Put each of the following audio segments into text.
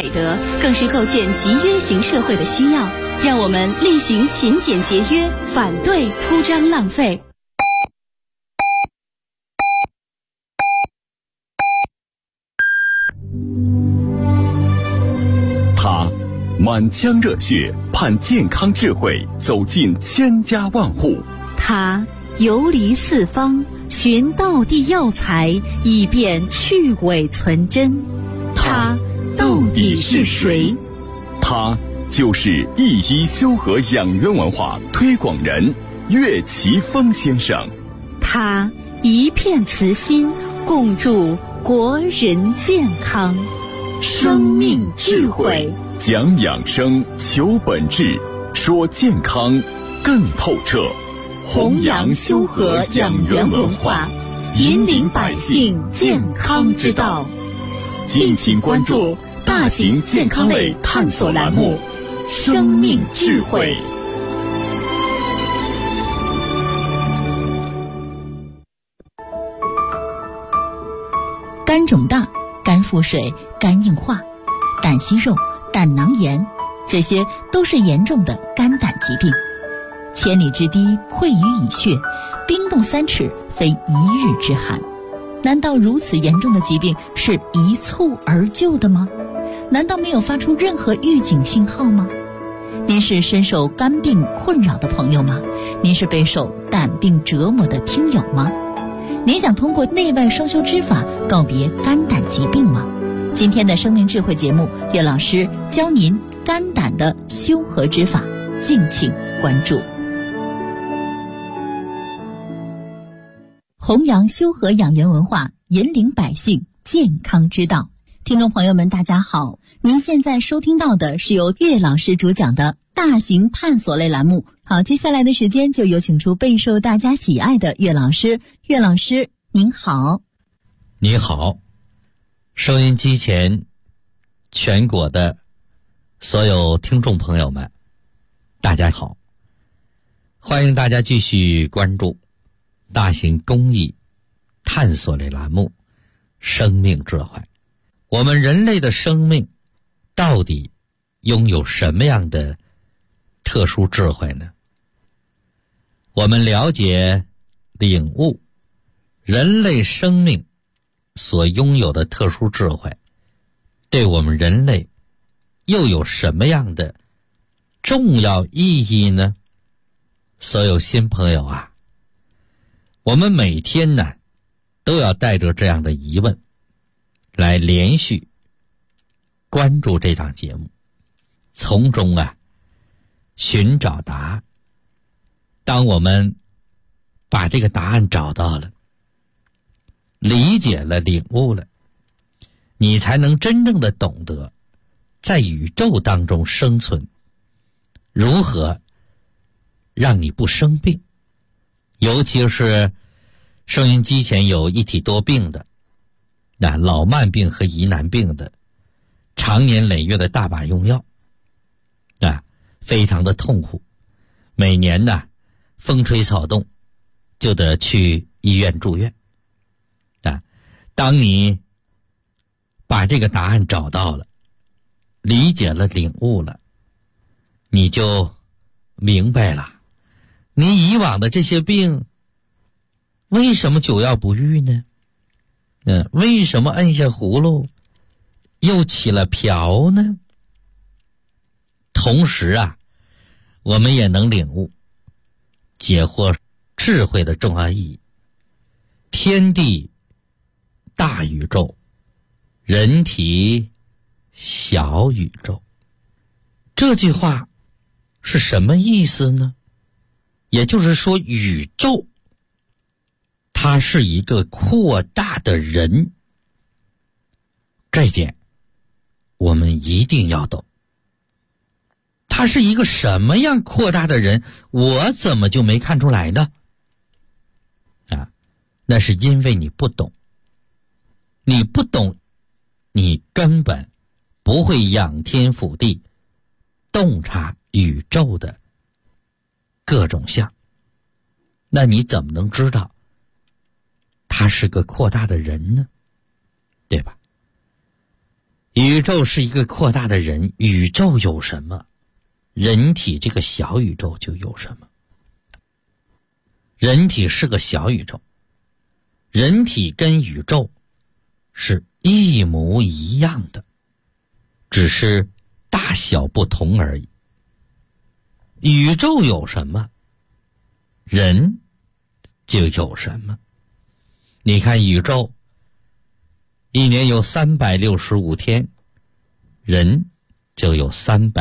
美德，更是构建集约型社会的需要。让我们力行勤俭节约，反对铺张浪费。 他满腔热血，盼健康智慧走进千家万户。 他游离四方，寻道地药材，以便去伪存真。他到底是谁？ 他就是一一修和养元文化推广人岳奇峰先生。 他一片慈心，共筑国人健康。生命智慧， 讲养生，求本质，说健康更透彻。 弘扬修和养元文化，引领百姓健康之道。 敬请关注大型健康类探索栏目《生命智慧》。 肝肿大、肝腹水、肝硬化、胆息肉、胆囊炎，这些都是严重的肝胆疾病。千里之堤溃于蚁穴，冰冻3尺非一日之寒。难道如此严重的疾病是一蹴而就的吗？难道没有发出任何预警信号吗？您是深受肝病困扰的朋友吗？您是备受胆病折磨的听友吗？您想通过内外双修之法告别肝胆疾病吗？今天的生命智慧节目，岳老师教您肝胆的修和之法，敬请关注。弘扬修和养元文化，引领百姓健康之道。听众朋友们，大家好，您现在收听到的是由岳老师主讲的大型探索类栏目。好，接下来的时间就有请出备受大家喜爱的岳老师。岳老师您好。 你好，收音机前全国的所有听众朋友们，大家好，欢迎大家继续关注大型公益探索类栏目《生命智慧》。我们人类的生命到底拥有什么样的特殊智慧呢？我们了解、领悟人类生命所拥有的特殊智慧，对我们人类又有什么样的重要意义呢？所有新朋友啊，我们每天呢都要带着这样的疑问来连续关注这档节目，从中寻找答案。当我们把这个答案找到了，理解了、领悟了，你才能真正的懂得在宇宙当中生存，如何让你不生病。尤其是收音机前有一体多病的，老慢病和疑难病的，常年累月的大把用药，非常的痛苦。每年风吹草动就得去医院住院。当你把这个答案找到了，理解了、领悟了，你就明白了，你以往的这些病为什么久药不愈呢？为什么摁下葫芦又起了瓢呢？同时我们也能领悟解惑智慧的重要意义。天地大宇宙，人体小宇宙，这句话是什么意思呢？也就是说，宇宙它是一个扩大的人，这一点我们一定要懂。他是一个什么样扩大的人，我怎么就没看出来呢？那是因为你不懂。你不懂，你根本不会仰天俯地，洞察宇宙的各种相。那你怎么能知道他是个扩大的人呢？对吧？ 宇宙是一个扩大的人，宇宙有什么，人体这个小宇宙就有什么。人体是个小宇宙，人体跟宇宙是一模一样的，只是大小不同而已。宇宙有什么，人就有什么。你看宇宙一年有365天，人就有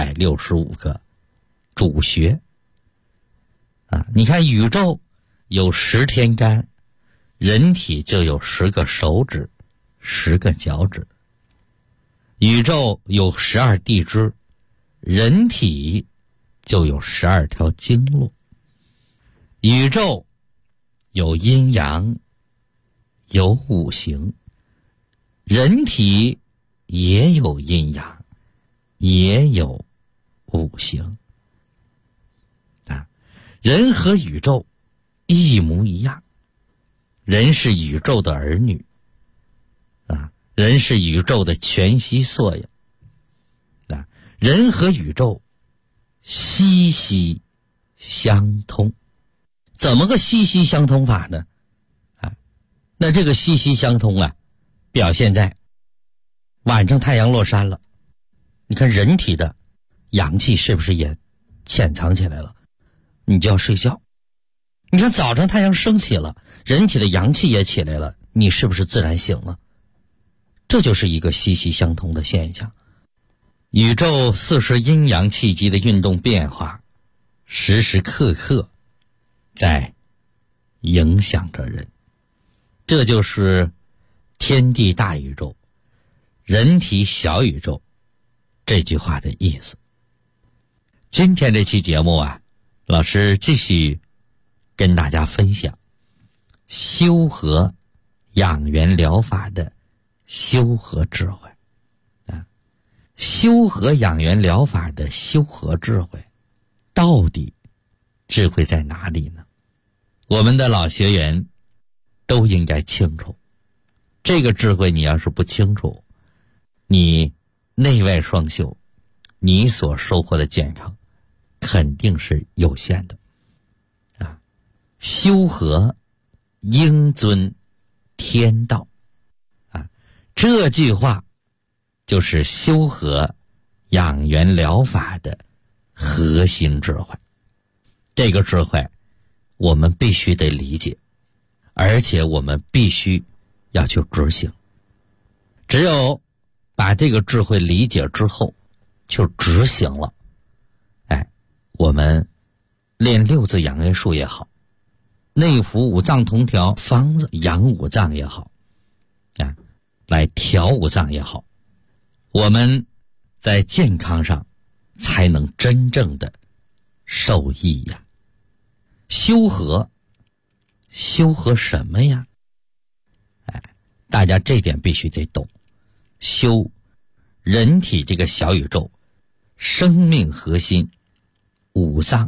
365个主穴啊！你看宇宙有10天干，人体就有10个手指，10个脚趾。宇宙有12地支，人体就有12条经络。宇宙有阴阳，有五行，人体也有阴阳，也有五行啊！人和宇宙一模一样，人是宇宙的儿女啊，人是宇宙的全息缩影啊！人和宇宙息息相通。怎么个息息相通法呢？那这个息息相通啊，表现在晚上太阳落山了，你看人体的阳气是不是也潜藏起来了？你就要睡觉。你看早上太阳升起了，人体的阳气也起来了，你是不是自然醒了？这就是一个息息相通的现象。宇宙40阴阳气机的运动变化，时时刻刻在影响着人。这就是天地大宇宙，人体小宇宙这句话的意思。今天这期节目啊，老师继续跟大家分享修和养元疗法的修和智慧啊。修和养元疗法的修和智慧，到底智慧在哪里呢？我们的老学员都应该清楚，这个智慧你要是不清楚，你内外双修，你所收获的健康肯定是有限的啊！修和应遵天道啊，这句话就是修和养元疗法的核心智慧。这个智慧我们必须得理解，而且我们必须要去执行。只有把这个智慧理解之后就执行了，我们练6字养元术也好，内服五脏同调方子养五脏也好来调五脏也好，我们在健康上才能真正的受益呀。修和什么呀？大家这点必须得懂。修人体这个小宇宙生命核心五脏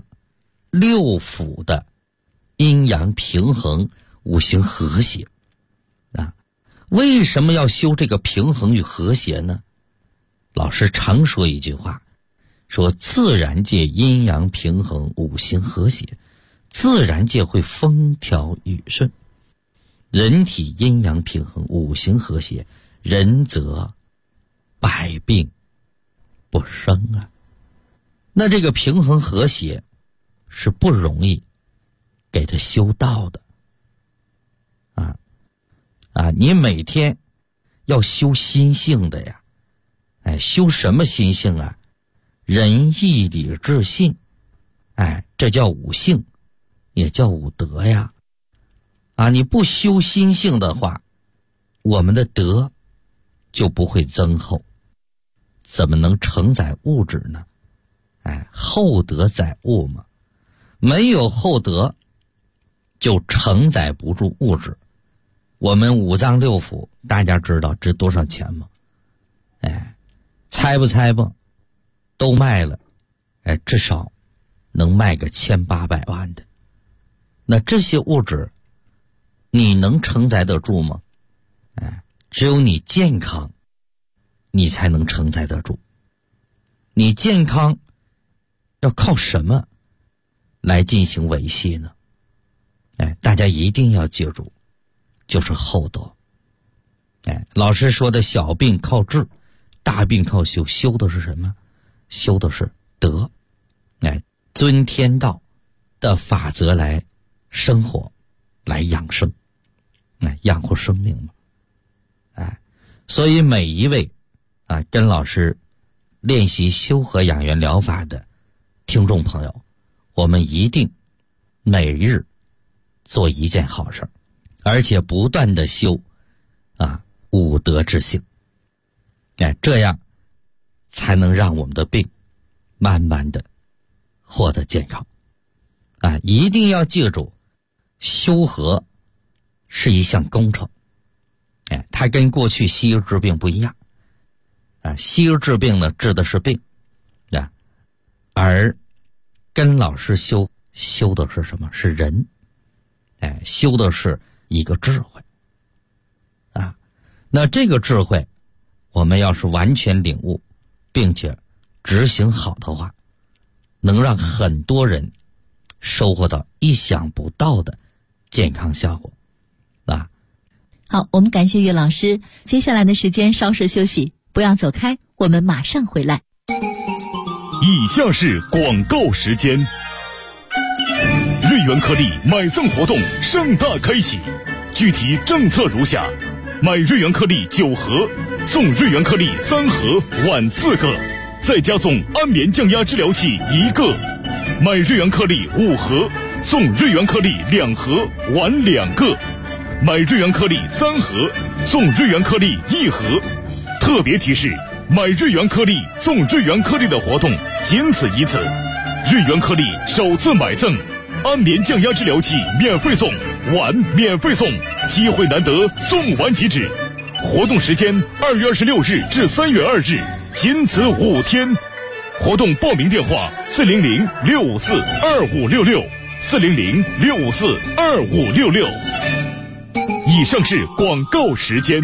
6腑的阴阳平衡，五行和谐啊。为什么要修这个平衡与和谐呢？老师常说一句话，说自然界阴阳平衡，五行和谐，自然界会风调雨顺。人体阴阳平衡，五行和谐，人则百病不生啊。那这个平衡和谐是不容易给它修到的你每天要修心性的呀。修什么心性啊？仁义礼智信，这叫五性，也叫五德呀。你不修心性的话，我们的德就不会增厚，怎么能承载物质呢？厚德载物嘛，没有厚德就承载不住物质。我们五脏6腑大家知道值多少钱吗？猜吧都卖了，至少能卖个1800万的。那这些物质你能承载得住吗？只有你健康， 你才能承载得住。你健康要靠什么来进行维系呢？大家一定要记住，就是厚德。老师说的小病靠治，大病靠修，修的是什么？修的是德。遵天道的法则来生活，来养生，养护生命嘛。所以每一位跟老师练习修和养元疗法的听众朋友，我们一定每日做一件好事，而且不断的修五德之性，这样才能让我们的病慢慢的获得健康。一定要记住，修和是一项工程。它跟过去西医治病不一样。西医治病呢，治的是病，而跟老师修的是什么？是人。修的是一个智慧。那这个智慧，我们要是完全领悟，并且执行好的话，能让很多人收获到意想不到的健康效果。 好，我们感谢岳老师。接下来的时间稍事休息，不要走开，我们马上回来。 以下是广告时间。瑞元颗粒买赠活动盛大开启，具体政策如下：买瑞元颗粒9盒，送瑞元颗粒3盒，晚4个，再加送安眠降压治疗器1个；买瑞元颗粒5盒，送瑞元颗粒2盒，晚2个；买瑞元颗粒3盒，送瑞元颗粒1盒。特别提示：买瑞元颗粒送瑞元颗粒的活动仅此一次，瑞元颗粒首次买赠安眠降压治疗器免费送，碗免费送，机会难得，送完即止。活动时间2月26日至3月2日，仅此5天。活动报名电话400-654-2566 400-654-2566。以上是广告时间。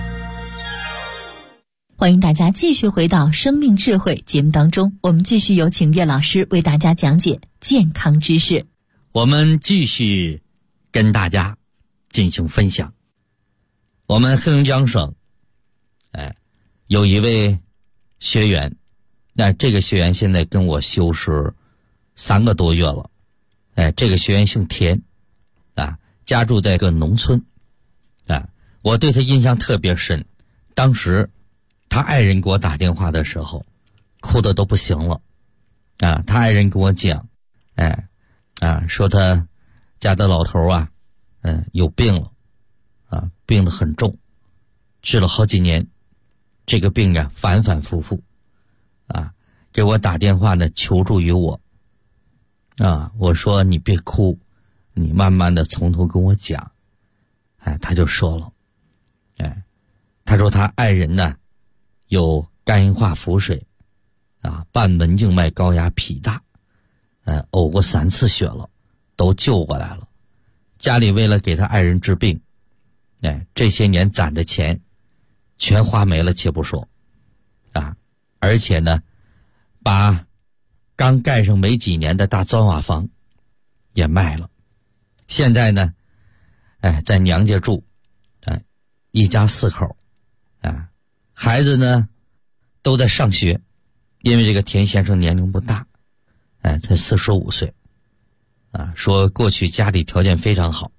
欢迎大家继续回到生命智慧节目当中，我们继续有请岳老师为大家讲解健康知识。 我们继续跟大家进行分享。我们黑龙江省有一位学员，这个学员现在跟我修是3个多月了。这个学员姓田，家住在一个农村。我对他印象特别深，当时他爱人给我打电话的时候哭得都不行了。他爱人跟我讲，说他家的老头有病了，病得很重，治了好几年，这个病反反复复，给我打电话呢求助于我。我说你别哭，你慢慢的从头跟我讲。他就说了，他说他爱人呢有肝硬化腹水，半门静脉高压脾大，呕过3次血了，都救过来了。家里为了给他爱人治病，这些年攒的钱全花没了且不说，而且呢把刚盖上没几年的大砖瓦房也卖了。现在呢在娘家住，一家4口，孩子呢都在上学，因为这个田先生年龄不大，才45岁，说过去家里条件非常好，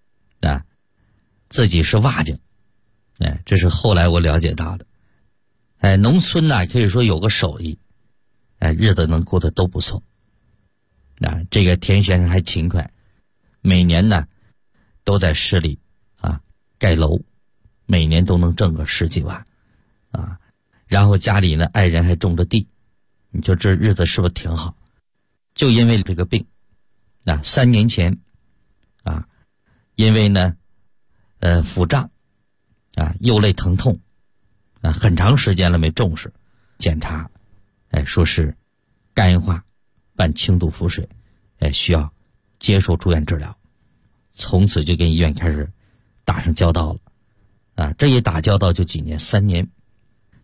自己是瓦匠，这是后来我了解到的。农村可以说有个手艺，日子能过得都不错。这个田先生还勤快，每年呢都在市里盖楼，每年都能挣个10几万，然后家里呢爱人还种着地，你说这日子是不是挺好？就因为这个病，3年前因为呢腹胀右肋疼痛，很长时间了没重视，检查说是肝硬化伴轻度腹水，需要接受住院治疗。从此就跟医院开始打上交道了，这一打交道就几年，3年。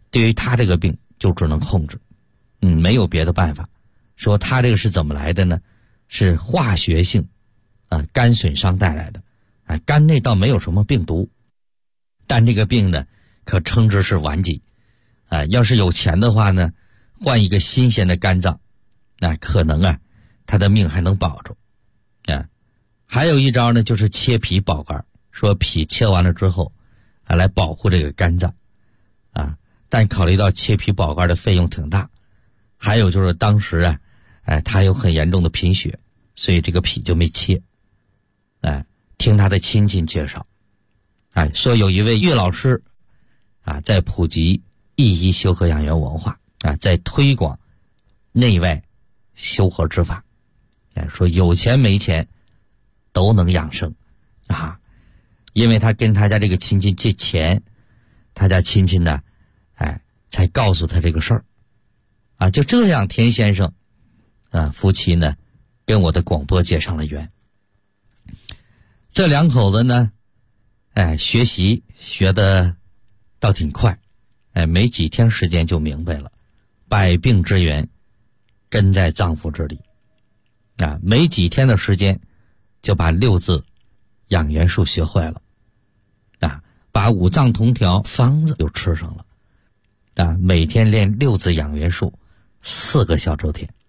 对于他这个病就只能控制，没有别的办法。说他这个是怎么来的呢？是化学性肝损伤带来的，肝内倒没有什么病毒，但这个病呢可称之是顽疾，要是有钱的话呢，换一个新鲜的肝脏，可能他的命还能保住。还有一招呢，就是切皮保肝，说皮切完了之后来保护这个肝脏但考虑到切皮保肝的费用挺大，还有就是当时他有很严重的贫血，所以这个皮就没切。听他的亲戚介绍，说有一位岳老师在普及益医修和养元文化在推广内外修和之法，说有钱没钱都能养生因为他跟他家这个亲戚借钱，他家亲戚呢才告诉他这个事儿就这样田先生夫妻呢跟我的广播结上了缘。这两口子呢学习学的倒挺快，没几天时间就明白了，百病之源根在脏腑之里没几天的时间就把6字养元术学会了把五脏同调方子又吃上了每天练6字养元术4个小周天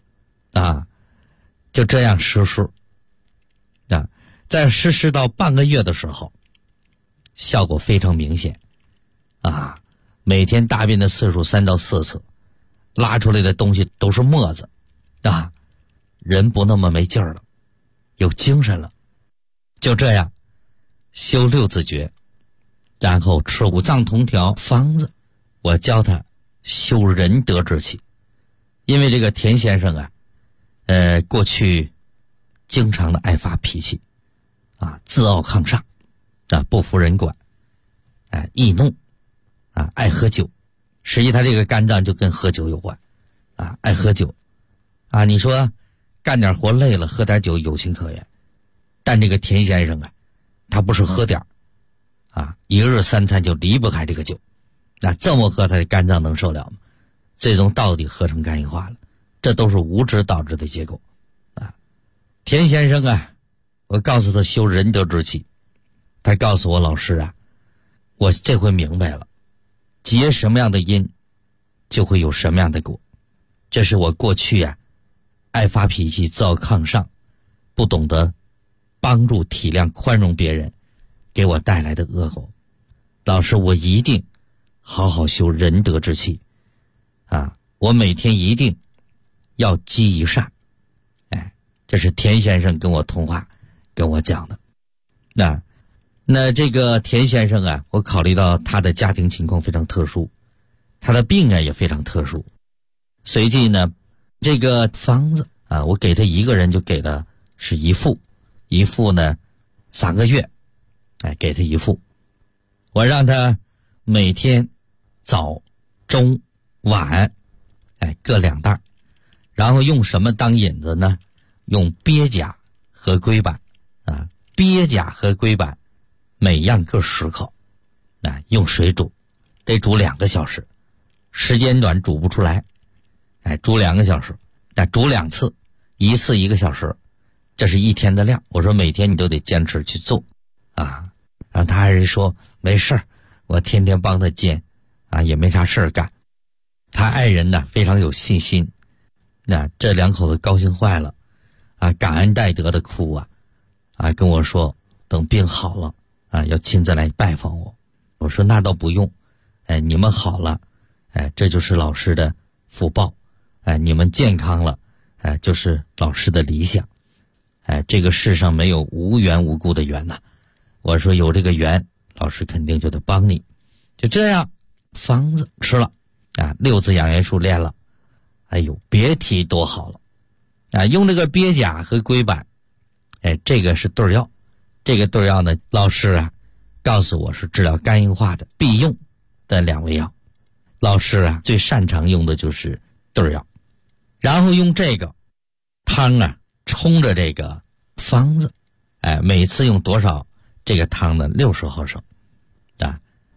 就这样实施在实施到半个月的时候，效果非常明显每天大便的次数3到4次，拉出来的东西都是沫子人不那么没劲儿了，有精神了。就这样修6字诀，然后吃五脏同调方子，我教他修仁德之气。因为这个田先生过去经常的爱发脾气自傲抗上不服人管易怒爱喝酒。实际他这个肝脏就跟喝酒有关爱喝酒你说干点活累了喝点酒有情可原，但这个田先生他不是喝点一日3餐就离不开这个酒，这么喝他的肝脏能受了吗？最终到底喝成肝硬化了，这都是无知导致的结果田先生我告诉他修仁德之气，他告诉我老师我这回明白了，结什么样的因就会有什么样的果。这是我过去爱发脾气自傲抗上，不懂得帮助体谅宽容别人给我带来的恶果。老师，我一定好好修仁德之气我每天一定要积一善。这是田先生跟我通话跟我讲的。那这个田先生我考虑到他的家庭情况非常特殊，他的病也非常特殊，随即呢这个方子我给他一个人就给的是一副呢3个月给他一副，我让他每天早中晚各2袋，然后用什么当引子呢？用鳖甲和龟板鳖甲和龟板每样各10口用水煮，得煮2个小时，时间短煮不出来煮2个小时煮2次，1次1个小时，这是1天的量。我说每天你都得坚持去做然后他还是说没事儿，我天天帮他煎也没啥事儿干。他爱人呢非常有信心，这2口子高兴坏了感恩戴德的哭跟我说等病好了要亲自来拜访我。我说那倒不用你们好了这就是老师的福报你们健康了就是老师的理想这个世上没有无缘无故的缘我说有这个缘老师肯定就得帮你。就这样方子吃了6字养元术练了，哎呦别提多好了用这个鳖甲和龟板这个是对药，这个对药呢老师告诉我是治疗肝硬化的必用的2味药。老师最擅长用的就是对药，然后用这个汤冲着这个方子每次用多少这个汤呢？60毫升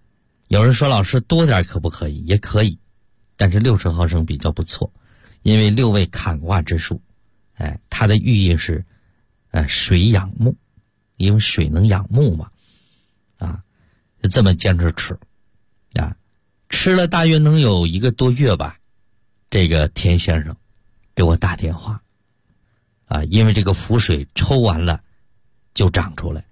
有人说老师多点可不可以？也可以，但是60毫升比较不错，因为6味坎卦之术，它的寓意是水养木，因为水能养木嘛，就这么坚持吃吃了大约能有1个多月吧，这个田先生给我打电话因为这个腹水抽完了就长出来，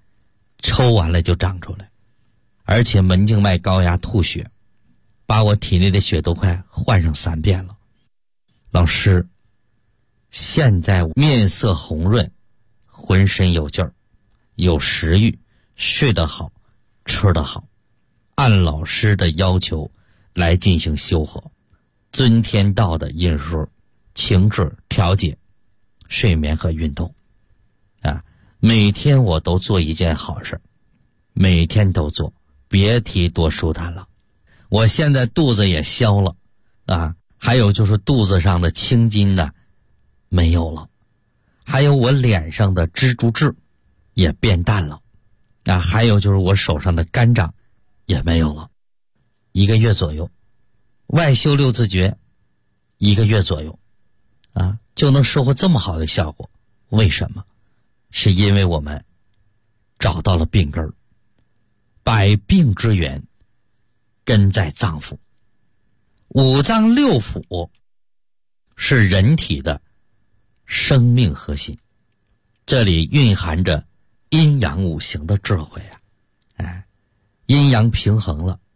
而且门静脉高压吐血，把我体内的血都快换上3遍了。老师，现在面色红润，浑身有劲儿，有食欲，睡得好，吃得好，按老师的要求来进行修和，遵天道的饮食、情志调节、睡眠和运动每天我都做一件好事，每天都做，别提多舒坦了。我现在肚子也消了还有就是肚子上的青筋呢没有了，还有我脸上的蜘蛛痣也变淡了还有就是我手上的干掌也没有了。1个月左右，外修6字诀1个月左右就能收获这么好的效果。为什么？是因为我们找到了病根儿，百病之源根在脏腑。5脏6腑是人体的生命核心，这里蕴含着阴阳5行的智慧阴阳平衡了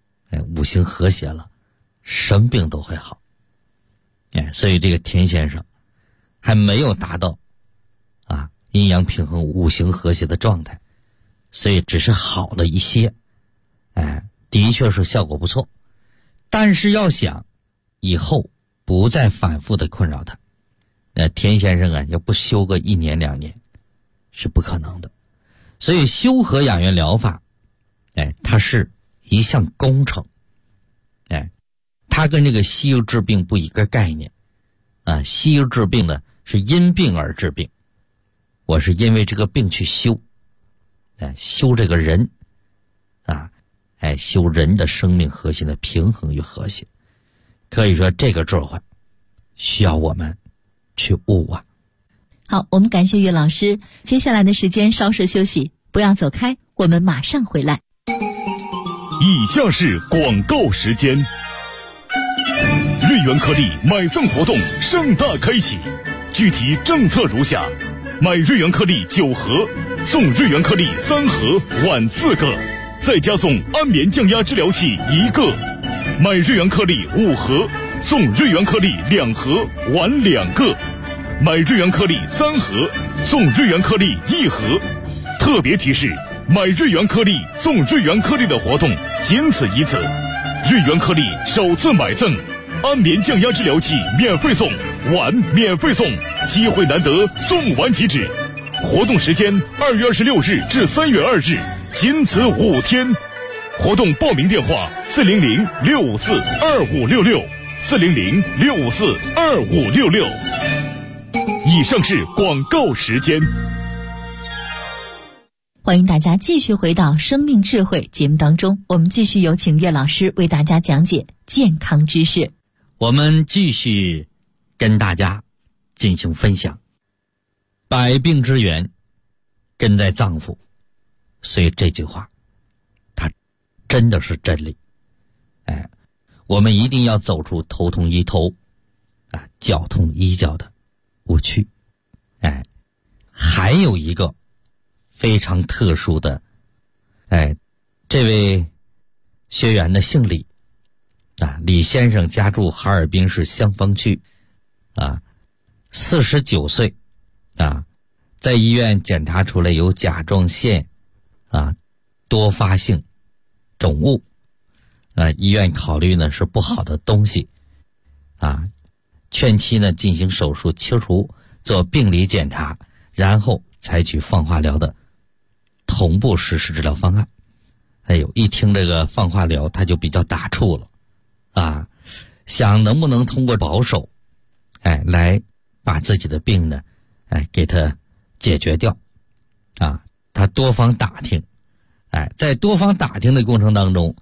5行和谐了，什么病都会好所以这个田先生还没有达到阴阳平衡5行和谐的状态，所以只是好了一些的确是效果不错，但是要想以后不再反复的困扰他，田先生要不修个1年2年是不可能的。所以修和养元疗法它是一项工程它跟这个西医治病不一个概念西医治病呢是因病而治病，我是因为这个病去修修这个人修人的生命核心的平衡与和谐。可以说这个智慧需要我们去悟好，我们感谢岳老师，接下来的时间稍事休息，不要走开，我们马上回来。 以下是广告时间。瑞元颗粒买赠活动盛大开启，具体政策如下：买瑞元颗粒9盒，送瑞元颗粒3盒，碗4个，再加送安眠降压治疗器1个；买瑞元颗粒5盒，送瑞元颗粒2盒，碗2个；买瑞元颗粒3盒，送瑞元颗粒1盒。特别提示：买瑞元颗粒送瑞元颗粒的活动仅此一次，瑞元颗粒首次买赠安眠降压治疗器免费送，碗免费送，机会难得，送完即止。活动时间2月26日至3月2日，仅此5天。活动报名电话400-654-2566 400-654-2566。以上是广告时间。 欢迎大家继续回到生命智慧节目当中，我们继续有请岳老师为大家讲解健康知识。 我们继续跟大家进行分享，百病之源根在脏腑，所以这句话它真的是真理。我们一定要走出头痛医头脚痛医脚的误区。还有一个非常特殊的，这位学员的姓李李先生家住哈尔滨市香坊区49岁在医院检查出来有甲状腺多发性肿物医院考虑呢是不好的东西劝其呢进行手术切除，做病理检查，然后采取放化疗的同步实施治疗方案。一听这个放化疗他就比较打怵了想能不能通过保守来把自己的病呢给他解决掉他多方打听在多方打听的过程当中，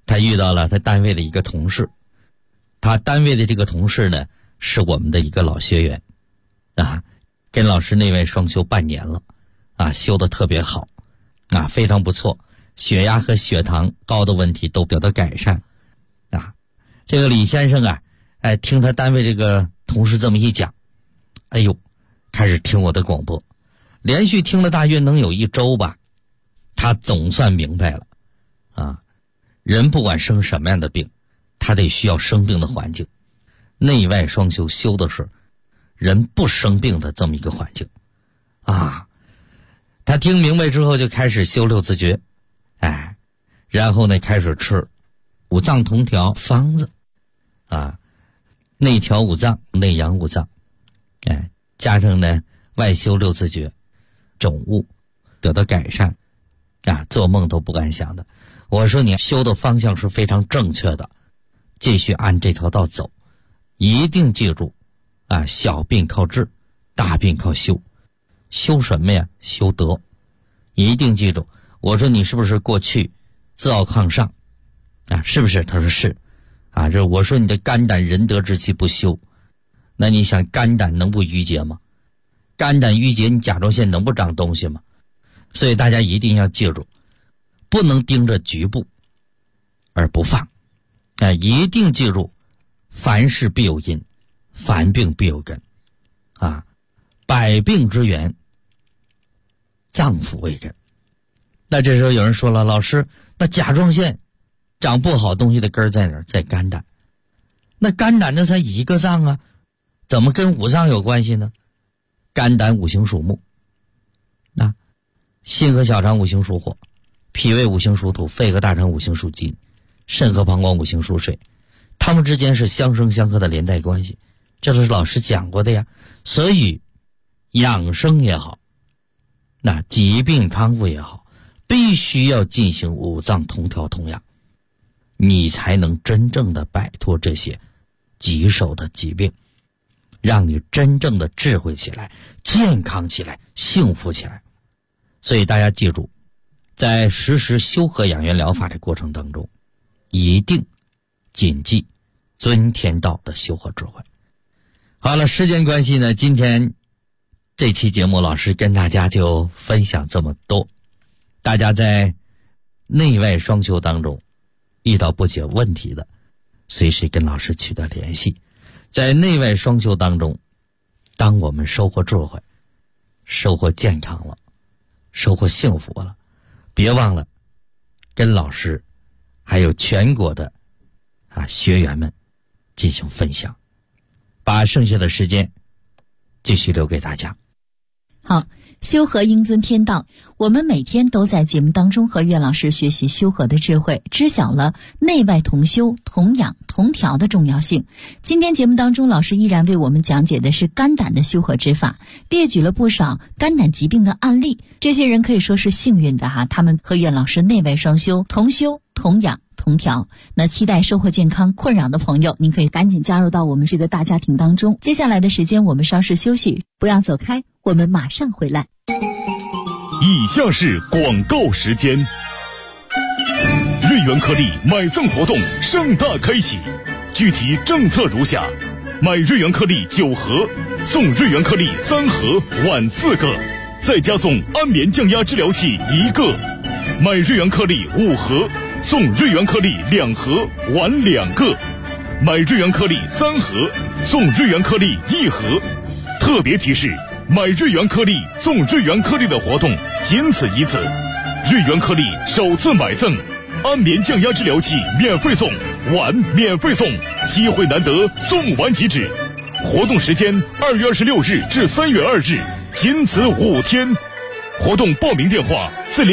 他遇到了他单位的一个同事，他单位的这个同事呢是我们的一个老学员啊，跟老师内外双修半年了啊，修得特别好啊，非常不错，血压和血糖高的问题都得到改善啊。这个李先生啊，听他单位这个同事这么一讲，哎呦，开始听我的广播，连续听了大约能有1周吧，他总算明白了啊，人不管生什么样的病，他得需要生病的环境，内外双修修的是人不生病的这么一个环境啊。他听明白之后就开始修六字诀，然后呢开始吃五脏同调方子啊，内调五脏，内养五脏，加上呢外修六字诀，肿物得到改善啊，做梦都不敢想的。我说你修的方向是非常正确的，继续按这条道走，一定记住啊，小病靠治，大病靠修。修什么呀？修德。一定记住。我说你是不是过去自傲抗上啊？是不是？他说是啊。这我说你的肝胆仁德之气不修，那你想肝胆能不郁结吗？肝胆郁结，你甲状腺能不长东西吗？所以大家一定要记住，不能盯着局部而不放，一定记住，凡事必有因，凡病必有根啊，百病之源，脏腑为根。那这时候有人说了，老师，那甲状腺长不好东西的根在哪儿？在肝胆。那肝胆那才一个脏啊，怎么跟五脏有关系呢？肝胆五行属木，那心和小肠五行属火，脾胃五行属土，肺和大肠五行属金，肾和膀胱五行属水，它们之间是相生相克的连带关系，这是老师讲过的呀。所以养生也好，那疾病康复也好，必须要进行五脏同调同养，你才能真正的摆脱这些棘手的疾病，让你真正的智慧起来，健康起来，幸福起来。所以大家记住，在实施修和养元疗法的过程当中，一定谨记尊天道的修和智慧。好了，时间关系呢，今天这期节目老师跟大家就分享这么多。大家在内外双修当中遇到不解问题的，随时跟老师取得联系。在内外双修当中，当我们收获智慧，收获健康了，收获幸福了，别忘了跟老师还有全国的学员们进行分享，把剩下的时间继续留给大家。 好，修和应遵天道，我们每天都在节目当中和岳老师学习修和的智慧，知晓了内外同修、同养、同调的重要性。今天节目当中，老师依然为我们讲解的是肝胆的修和之法，列举了不少肝胆疾病的案例。这些人可以说是幸运的他们和岳老师内外双修、同修、同养、同调。那期待收获健康困扰的朋友，您可以赶紧加入到我们这个大家庭当中。接下来的时间我们稍事休息，不要走开，我们马上回来。 以下是广告时间。瑞元颗粒买赠活动盛大开启，具体政策如下：买瑞元颗粒9盒，送瑞元颗粒3盒，晚4个，再加送安眠降压治疗器1个；买瑞元颗粒5盒，送瑞元颗粒2盒，晚2个；买瑞元颗粒3盒，送瑞元颗粒1盒。特别提示：买瑞元颗粒送瑞元颗粒的活动仅此一次，瑞元颗粒首次买赠，安眠降压治疗器免费送，碗免费送，机会难得，送完即止。活动时间2月26日至3月2日，仅此5天。活动报名电话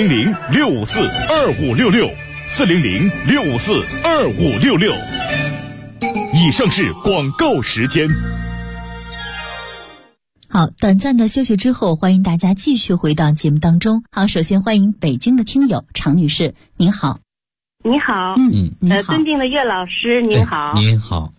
400-654-2566，400-654-2566。以上是广告时间。 好，短暂的休息之后，欢迎大家继续回到节目当中。好，首先欢迎北京的听友常女士，您好。 你好， 您好。 尊敬的岳老师，您好。 您好。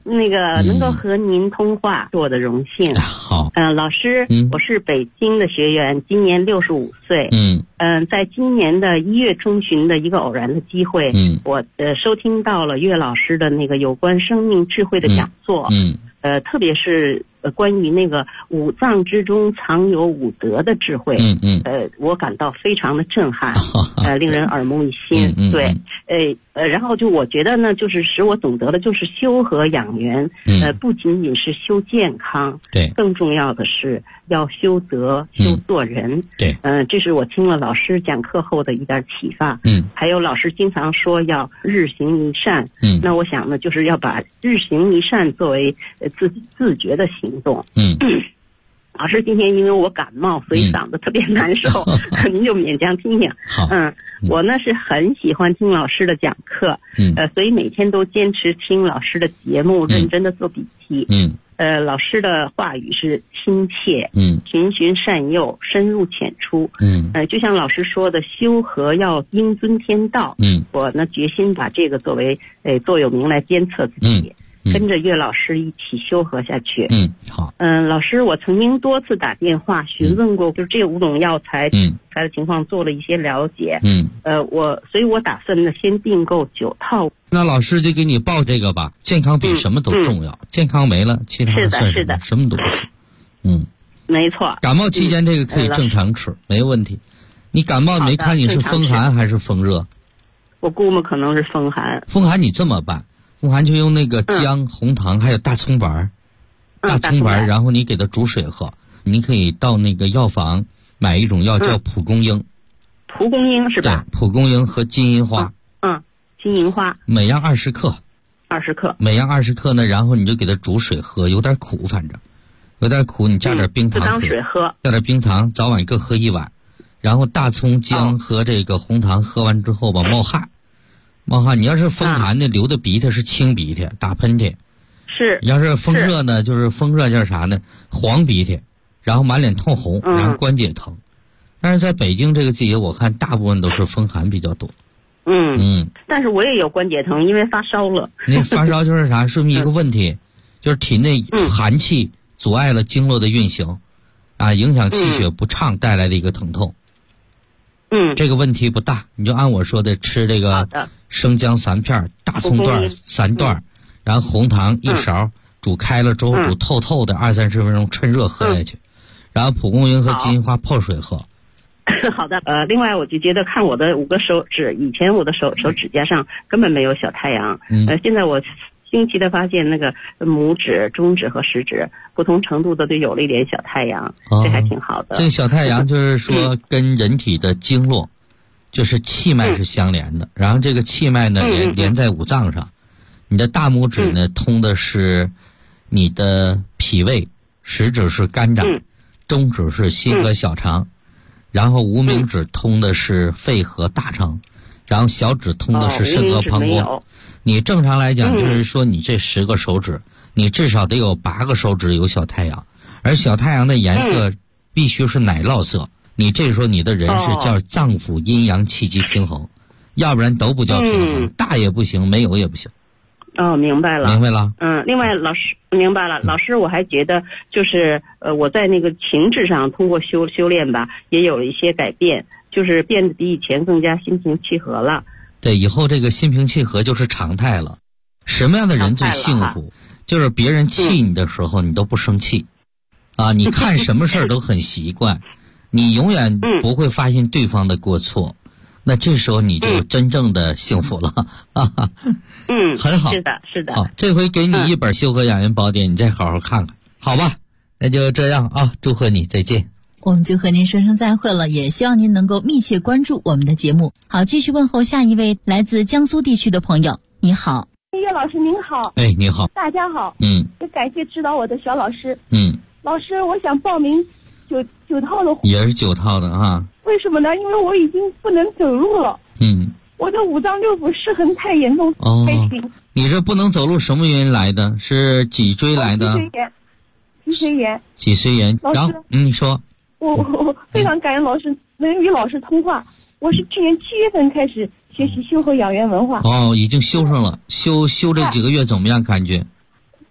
那个能够和您通话是我的荣幸。 好。 老师，我是北京的学员，今年65岁。在今年的1月中旬的一个偶然的机会，我收听到了岳老师的那个有关生命智慧的讲座。特别是关于那个五脏之中藏有五德的智慧，我感到非常的震撼，令人耳目一新。对，然后就我觉得呢，就是使我懂得了，就是修和养元，不仅仅是修健康，对，更重要的是要修德、修做人。对，这是我听了老师讲课后的一点启发。还有老师经常说要日行一善，那我想呢，就是要把日行一善作为自觉的行动。老师今天因为我感冒，所以嗓子特别难受，您就勉强听听。我呢是很喜欢听老师的讲课，所以每天都坚持听老师的节目，认真的做笔记。老师的话语是亲切，循循善诱，深入浅出。就像老师说的，修和要应遵天道。我呢决心把这个作为座右铭来监测自己。跟着岳老师一起修和下去。好。老师，我曾经多次打电话询问过，就是这5种药材的情况做了一些了解。所以我打算呢先订购9套。 那老师就给你报这个吧，健康比什么都重要，健康没了，其他的算什么？什么都不是。 没错。 感冒期间这个可以正常吃，没问题。你感冒没看你是风寒还是风热？ 我估摸可能是风寒。 风寒你这么办？风寒就用那个姜、红糖还有大葱白，然后你给它煮水喝。你可以到那个药房买一种药叫蒲公英。 蒲公英是吧？ 对，蒲公英和金银花。 金银花。 每样20克。 20克。 每样20克呢，然后你就给它煮水喝，有点苦，反正有点苦，你加点冰糖喝。 当水喝。 加点冰糖，早晚各喝1碗。然后大葱、姜和这个红糖喝完之后吧，冒汗。你要是风寒的，流的鼻涕是清鼻涕，打喷嚏。 是。 要是风热呢，就是风热叫啥呢？黄鼻涕，然后满脸通红，然后关节疼。但是在北京这个季节，我看大部分都是风寒比较多。 但是我也有关节疼，因为发烧了。 那发烧就是啥？说明一个问题，就是体内寒气阻碍了经络的运行，影响气血不畅带来的一个疼痛。这个问题不大，你就按我说的吃这个生姜3片，大葱段3段，然后红糖1勺，煮开了之后煮透透的，20-30分钟趁热喝下去，然后蒲公英和金银花泡水喝。 好的。另外我就觉得看我的5个手指，以前我的手指甲上根本没有小太阳，现在我惊奇的发现那个拇指、中指和食指不同程度的都有了一点小太阳，这还挺好的。 这个小太阳就是说跟人体的经络，就是气脉是相连的，然后这个气脉呢连在五脏上。你的大拇指呢通的是你的脾胃，食指是肝胆，中指是心和小肠，然后无名指通的是肺和大肠，然后小指通的是肾和膀胱。你正常来讲就是说你这10个手指，你至少得有8个手指有小太阳，而小太阳的颜色必须是奶酪色。你这时候你的人是叫脏腑阴阳气机平衡，要不然都不叫平衡，大也不行，没有也不行。 明白了。另外老师明白了。老师，我还觉得就是我在那个情志上通过修炼吧，也有了一些改变，就是变得比以前更加心平气和了。 对，以后这个心平气和就是常态了。什么样的人最幸福？就是别人气你的时候，你都不生气，你看什么事儿都很习惯，你永远不会发现对方的过错，那这时候你就真正的幸福了。很好。 是的。 好，这回给你一本《修和养元宝典》，你再好好看看，好吧？那就这样啊，祝贺你，再见。 我们就和您说声再会了，也希望您能够密切关注我们的节目。好，继续问候下一位来自江苏地区的朋友。你好。 岳老师您好。 你好。 大家好。感谢指导我的小老师。老师，我想报名九套的。 也是9套的啊。 为什么呢？因为我已经不能走路了。我的5脏6腑失衡太严重。 你这不能走路什么原因来的？是脊椎来的？脊髓炎。然后你说。 我非常感恩老师能与老师通话。我是去年7月份开始学习修和养元文化。 已经修上了。修这几个月怎么样？感觉？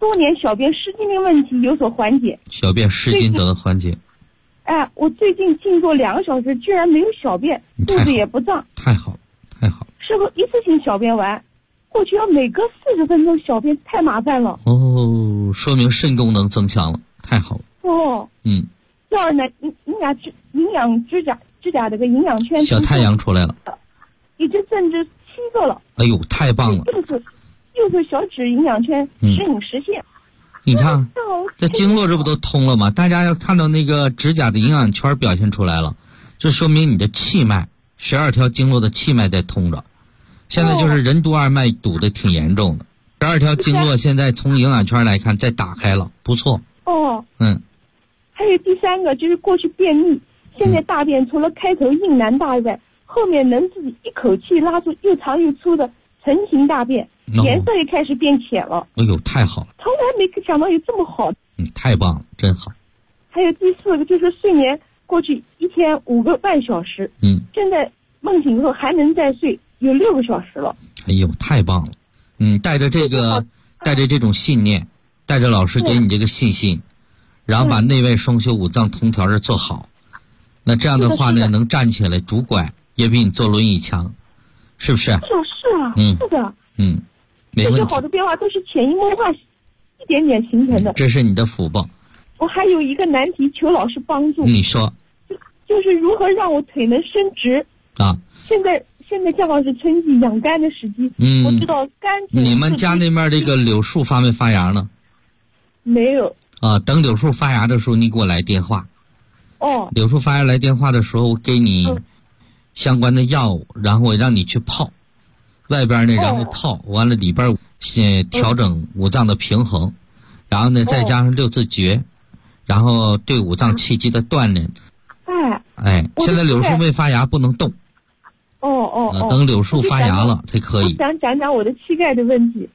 多年小便失禁的问题有所缓解。 小便失禁得到缓解。 哎，我最近静坐2个小时，居然没有小便，肚子也不胀。 太好，太好。 适合一次性小便完，过去要每隔40分钟小便，太麻烦了。 哦，说明肾功能增强了，太好了。 哦。第二呢，营养指甲这个营养圈小太阳出来了， 已经增至7个了。 哎呦，太棒了！ 右侧小指营养圈时隐时现。 你看，这经络这不都通了吗？大家要看到那个指甲的营养圈表现出来了，这说明你的气脉12条经络的气脉在通着。现在就是任督二脉堵得挺严重的，12条经络现在从营养圈来看再打开了，不错。 还有第3个就是过去便秘，现在大便除了开头硬难大外，后面能自己一口气拉出又长又粗的成型大便，颜色也开始变浅了。 哎呦，太好了！ 从来没想到有这么好。 太棒了，真好。 还有第4个就是睡眠，过去一天5个半小时，现在梦醒后还能再睡，有6个小时了。 哎呦，太棒了！带着这种信念，带着老师给你这个信心，然后把内外双修五脏通调这做好，那这样的话呢，能站起来拄拐也比你坐轮椅强，是不是？ 是啊，是的。 没问题。 这些好的变化都是潜移默化一点点形成的。 这是你的福报。 我还有一个难题，求老师帮助。 你说。 就是如何让我腿能伸直啊？ 现在正好是春季养肝的时机。我知道肝。 你们家那边这个柳树发没发芽呢？ 没有。 等柳树发芽的时候，你给我来电话。柳树发芽来电话的时候，我给你相关的药物，然后我让你去泡，外边呢，然后泡完了里边先调整五脏的平衡，然后呢再加上6字诀，然后对五脏气机的锻炼。现在柳树没发芽，不能动。等柳树发芽了才可以。 我想讲我的膝盖的问题。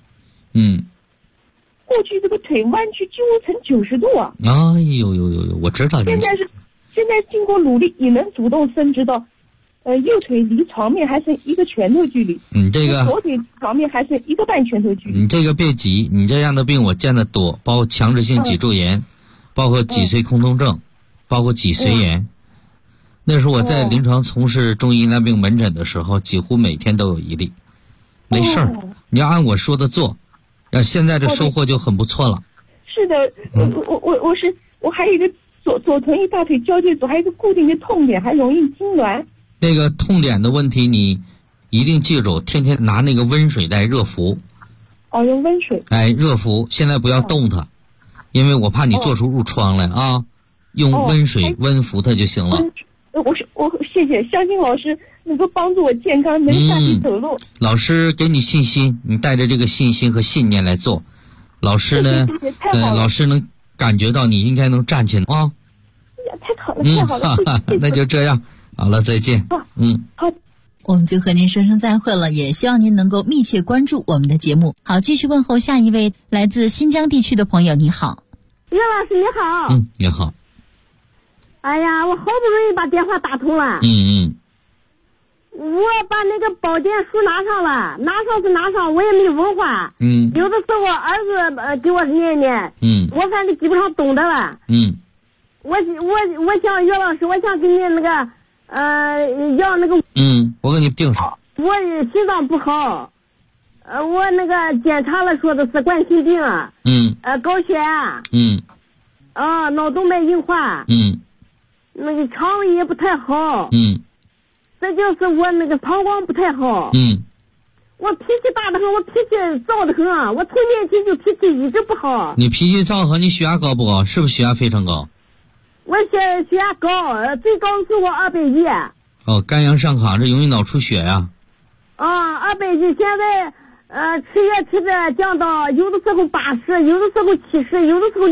过去这个腿弯曲几乎成90度啊！ 哎呦，我知道。 现在经过努力，也能主动伸直到，右腿离床面还剩1个拳头距离。 这个左腿床面还剩1个半拳头距离。 你这个别急，你这样的病我见得多，包括强直性脊柱炎，包括脊髓空洞症，包括脊髓炎。那时候我在临床从事中医疑难病门诊的时候，几乎每天都有一例。没事儿，你要按我说的做，现在这收获就很不错了。 是的，我还有一个左臀一大腿交界处还有一个固定的痛点，还容易痉挛。 那个痛点的问题你一定记住，天天拿那个温水来热敷。 用温水。 热敷，现在不要动它，因为我怕你做出褥疮来啊。用温水温敷它就行了。 我谢谢，相信老师能够帮助我健康，能下去走路。 老师给你信心，你带着这个信心和信念来做。老师呢，老师能感觉到你应该能站起来啊。 太好了，太好了， 那就这样，好了，再见。 好。 我们就和您说声再会了，也希望您能够密切关注我们的节目。好，继续问候下一位来自新疆地区的朋友，你好。 岳老师你好。 你好。 哎呀，我好不容易把电话打通了。我把那个宝典书拿上了，拿上，我也没文化。有的时候儿子给我念念。我反正基本上懂得了。我想岳老师，我想给你那个要那个。 我给你定上。 我心脏不好，我那个检查了说的是冠心病。高血压。脑动脉硬化。那个肠胃也不太好。这就是我那个膀胱不太好。我脾气大得很，我脾气躁得很啊！我从年轻就脾气一直不好。 你脾气躁和你血压高不高？是不是血压非常高？ 我血压高，最高是我210。 肝阳上亢，这容易脑出血呀。 210，现在吃药吃的降到有的时候80，有的时候70，有的时候